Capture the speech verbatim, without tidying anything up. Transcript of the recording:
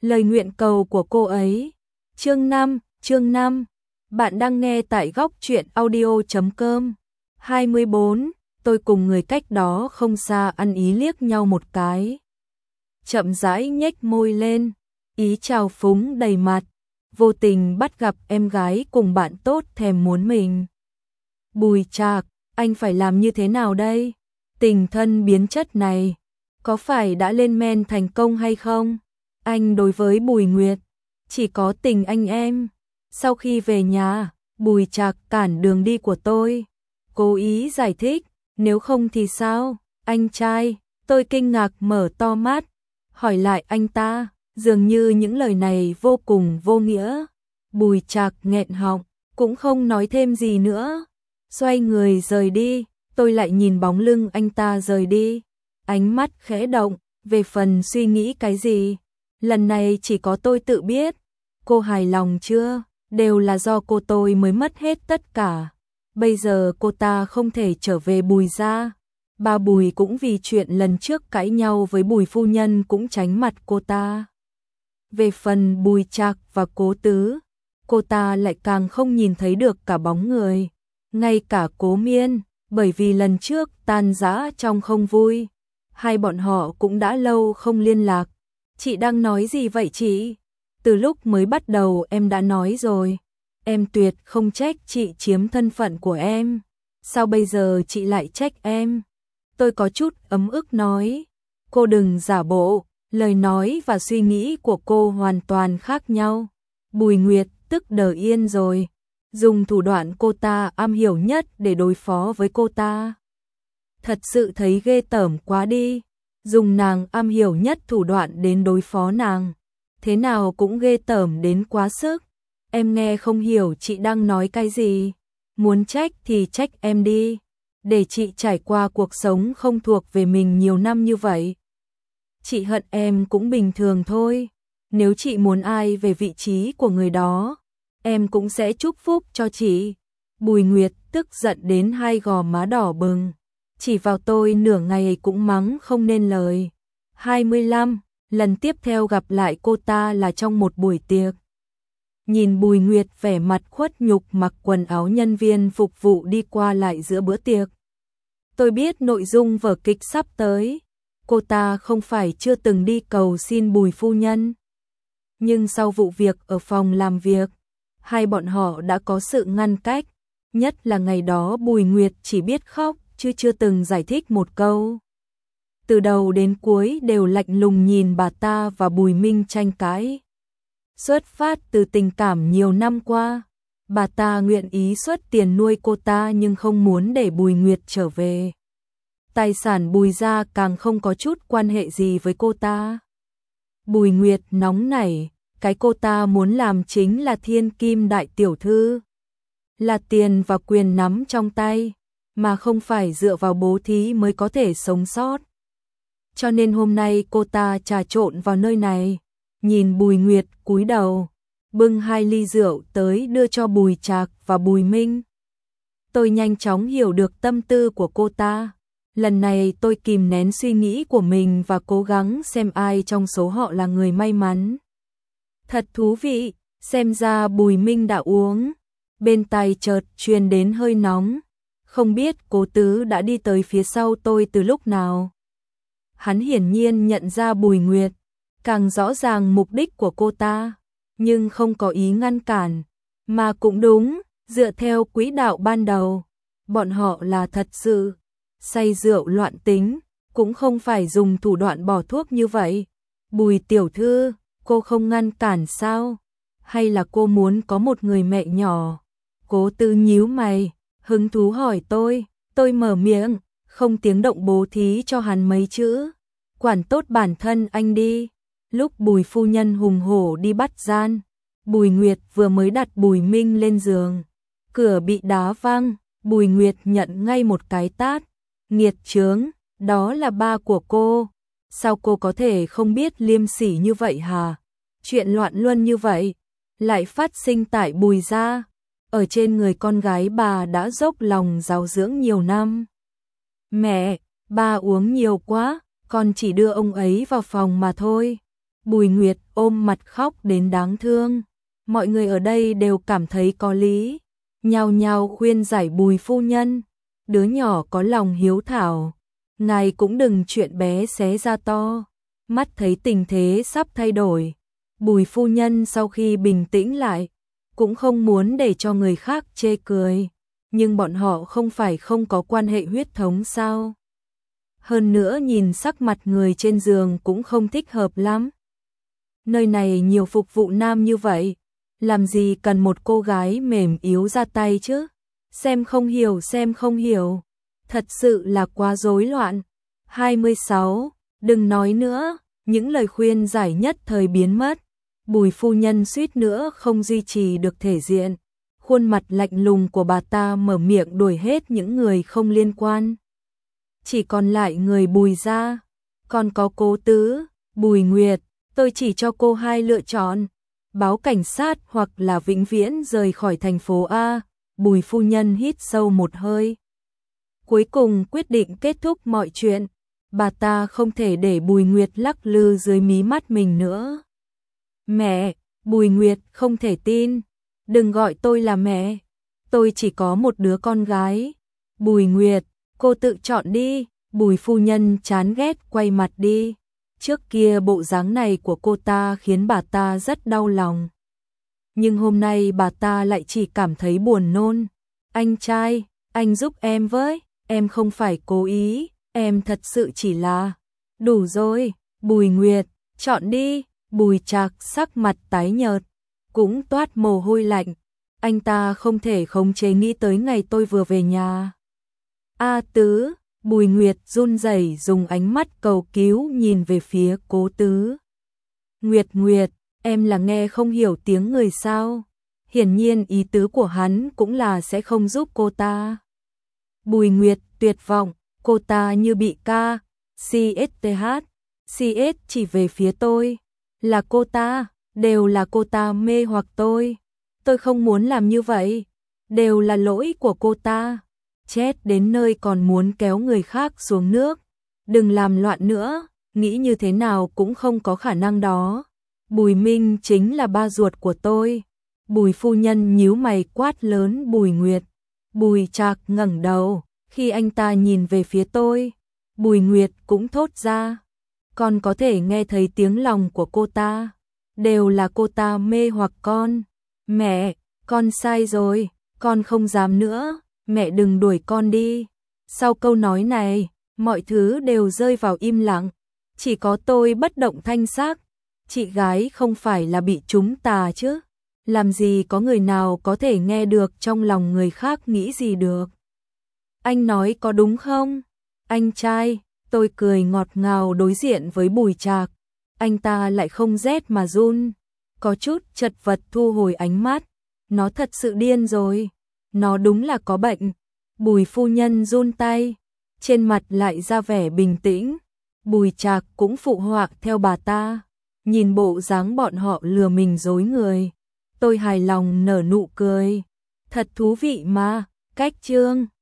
lời nguyện cầu của cô ấy. Chương năm, chương năm. Bạn đang nghe tại góc truyện audio chấm com. hai mươi bốn. Tôi cùng người cách đó không xa ăn ý liếc nhau một cái. Chậm rãi nhếch môi lên, ý trào phúng đầy mặt, vô tình bắt gặp em gái cùng bạn tốt thèm muốn mình. Bùi Trạc, anh phải làm như thế nào đây? Tình thân biến chất này, có phải đã lên men thành công hay không? Anh đối với Bùi Nguyệt, chỉ có tình anh em. Sau khi về nhà, Bùi Trạc cản đường đi của tôi, cố ý giải thích, nếu không thì sao? Anh trai, tôi kinh ngạc mở to mắt, hỏi lại anh ta, dường như những lời này vô cùng vô nghĩa. Bùi Trạc nghẹn họng, cũng không nói thêm gì nữa, xoay người rời đi. Tôi lại nhìn bóng lưng anh ta rời đi, ánh mắt khẽ động, về phần suy nghĩ cái gì, lần này chỉ có tôi tự biết. Cô hài lòng chưa? Đều là do cô tôi mới mất hết tất cả. Bây giờ cô ta không thể trở về Bùi gia. Bà Bùi cũng vì chuyện lần trước cãi nhau với Bùi phu nhân cũng tránh mặt cô ta. Về phần Bùi Trạc và Cố Tứ, cô ta lại càng không nhìn thấy được cả bóng người. Ngay cả Cố Miên, bởi vì lần trước tan rã trong không vui, hai bọn họ cũng đã lâu không liên lạc. Chị đang nói gì vậy chị? Từ lúc mới bắt đầu em đã nói rồi, em tuyệt không trách chị chiếm thân phận của em. Sao bây giờ chị lại trách em? Tôi có chút ấm ức nói, cô đừng giả bộ, lời nói và suy nghĩ của cô hoàn toàn khác nhau. Bùi Nguyệt tức đờ yên rồi, dùng thủ đoạn cô ta am hiểu nhất để đối phó với cô ta. Thật sự thấy ghê tởm quá đi, dùng nàng am hiểu nhất thủ đoạn đến đối phó nàng, thế nào cũng ghê tởm đến quá sức. Em nghe không hiểu chị đang nói cái gì, muốn trách thì trách em đi, để chị trải qua cuộc sống không thuộc về mình nhiều năm như vậy. Chị hận em cũng bình thường thôi, nếu chị muốn ai về vị trí của người đó, em cũng sẽ chúc phúc cho chị. Bùi Nguyệt tức giận đến hai gò má đỏ bừng, chỉ vào tôi nửa ngày cũng mắng không nên lời. hai mươi lăm. Lần tiếp theo gặp lại cô ta là trong một buổi tiệc. Nhìn Bùi Nguyệt vẻ mặt khuất nhục mặc quần áo nhân viên phục vụ đi qua lại giữa bữa tiệc. Tôi biết nội dung vở kịch sắp tới, cô ta không phải chưa từng đi cầu xin Bùi phu nhân. Nhưng sau vụ việc ở phòng làm việc, hai bọn họ đã có sự ngăn cách, nhất là ngày đó Bùi Nguyệt chỉ biết khóc chứ chưa từng giải thích một câu. Từ đầu đến cuối đều lạnh lùng nhìn bà ta và Bùi Minh tranh cãi. Xuất phát từ tình cảm nhiều năm qua, bà ta nguyện ý xuất tiền nuôi cô ta nhưng không muốn để Bùi Nguyệt trở về. Tài sản Bùi gia càng không có chút quan hệ gì với cô ta. Bùi Nguyệt nóng nảy, cái cô ta muốn làm chính là thiên kim đại tiểu thư, là tiền và quyền nắm trong tay, mà không phải dựa vào bố thí mới có thể sống sót. Cho nên hôm nay cô ta trà trộn vào nơi này, nhìn Bùi Nguyệt cúi đầu, bưng hai ly rượu tới đưa cho Bùi Trạc và Bùi Minh. Tôi nhanh chóng hiểu được tâm tư của cô ta. Lần này tôi kìm nén suy nghĩ của mình và cố gắng xem ai trong số họ là người may mắn. Thật thú vị, xem ra Bùi Minh đã uống. Bên tai chợt truyền đến hơi nóng, không biết Cố Tứ đã đi tới phía sau tôi từ lúc nào. Hắn hiển nhiên nhận ra Bùi Nguyệt, càng rõ ràng mục đích của cô ta, nhưng không có ý ngăn cản. Mà cũng đúng, dựa theo quỹ đạo ban đầu, bọn họ là thật sự say rượu loạn tính, cũng không phải dùng thủ đoạn bỏ thuốc như vậy. Bùi tiểu thư, cô không ngăn cản sao? Hay là cô muốn có một người mẹ nhỏ? Cố Tư nhíu mày, hứng thú hỏi tôi. Tôi mở miệng, không tiếng động bố thí cho hắn mấy chữ. Quản tốt bản thân anh đi. Lúc Bùi phu nhân hùng hổ đi bắt gian, Bùi Nguyệt vừa mới đặt Bùi Minh lên giường, cửa bị đá văng, Bùi Nguyệt nhận ngay một cái tát. Nghiệt chướng, đó là ba của cô, sao cô có thể không biết liêm sỉ như vậy hả? Chuyện loạn luân như vậy lại phát sinh tại Bùi gia, ở trên người con gái bà đã dốc lòng giáo dưỡng nhiều năm. Mẹ, ba uống nhiều quá, con chỉ đưa ông ấy vào phòng mà thôi. Bùi Nguyệt ôm mặt khóc đến đáng thương. Mọi người ở đây đều cảm thấy có lý, nhao nhao khuyên giải Bùi phu nhân, đứa nhỏ có lòng hiếu thảo, ngài cũng đừng chuyện bé xé ra to. Mắt thấy tình thế sắp thay đổi, Bùi phu nhân sau khi bình tĩnh lại, cũng không muốn để cho người khác chê cười, nhưng bọn họ không phải không có quan hệ huyết thống sao? Hơn nữa nhìn sắc mặt người trên giường cũng không thích hợp lắm. Nơi này nhiều phục vụ nam như vậy, làm gì cần một cô gái mềm yếu ra tay chứ? Xem không hiểu, xem không hiểu. Thật sự là quá rối loạn. hai mươi sáu. Đừng nói nữa, những lời khuyên giải nhất thời biến mất. Bùi phu nhân suýt nữa không duy trì được thể diện. Khuôn mặt lạnh lùng của bà ta mở miệng đuổi hết những người không liên quan. Chỉ còn lại người Bùi gia, còn có Cố Tứ, Bùi Nguyệt, tôi chỉ cho cô hai lựa chọn, báo cảnh sát hoặc là vĩnh viễn rời khỏi thành phố A. Bùi phu nhân hít sâu một hơi. Cuối cùng quyết định kết thúc mọi chuyện, bà ta không thể để Bùi Nguyệt lắc lư dưới mí mắt mình nữa. Mẹ, Bùi Nguyệt không thể tin, đừng gọi tôi là mẹ, tôi chỉ có một đứa con gái. Bùi Nguyệt, cô tự chọn đi. Bùi phu nhân chán ghét quay mặt đi. Trước kia bộ dáng này của cô ta khiến bà ta rất đau lòng. Nhưng hôm nay bà ta lại chỉ cảm thấy buồn nôn. Anh trai, anh giúp em với, em không phải cố ý, em thật sự chỉ là... Đủ rồi, Bùi Nguyệt, chọn đi. Bùi Trạc sắc mặt tái nhợt, cũng toát mồ hôi lạnh. Anh ta không thể khống chế nghĩ tới ngày tôi vừa về nhà. A Tứ, Bùi Nguyệt run rẩy dùng ánh mắt cầu cứu nhìn về phía Cố Tứ. Nguyệt Nguyệt, em là nghe không hiểu tiếng người sao? Hiển nhiên ý tứ của hắn cũng là sẽ không giúp cô ta. Bùi Nguyệt tuyệt vọng, cô ta như bị ca, xê ét tê hát, xê ét chỉ về phía tôi. Là cô ta, đều là cô ta mê hoặc tôi. Tôi không muốn làm như vậy, đều là lỗi của cô ta. Chết đến nơi còn muốn kéo người khác xuống nước. Đừng làm loạn nữa, nghĩ như thế nào cũng không có khả năng đó. Bùi Minh chính là ba ruột của tôi. Bùi phu nhân nhíu mày quát lớn Bùi Nguyệt. Bùi Trạc ngẩng đầu, khi anh ta nhìn về phía tôi, Bùi Nguyệt cũng thốt ra. Con có thể nghe thấy tiếng lòng của cô ta. Đều là cô ta mê hoặc con. Mẹ, con sai rồi, con không dám nữa. Mẹ đừng đuổi con đi. Sau câu nói này, mọi thứ đều rơi vào im lặng. Chỉ có tôi bất động thanh sắc. Chị gái không phải là bị trúng tà chứ. Làm gì có người nào có thể nghe được trong lòng người khác nghĩ gì được. Anh nói có đúng không? Anh trai, tôi cười ngọt ngào đối diện với Bùi Trạc. Anh ta lại không rét mà run. Có chút chật vật thu hồi ánh mắt. Nó thật sự điên rồi. Nó đúng là có bệnh. Bùi phu nhân run tay, trên mặt lại ra vẻ bình tĩnh. Bùi Trạc cũng phụ họa theo bà ta. Nhìn bộ dáng bọn họ lừa mình dối người, tôi hài lòng nở nụ cười. Thật thú vị mà. Cách chương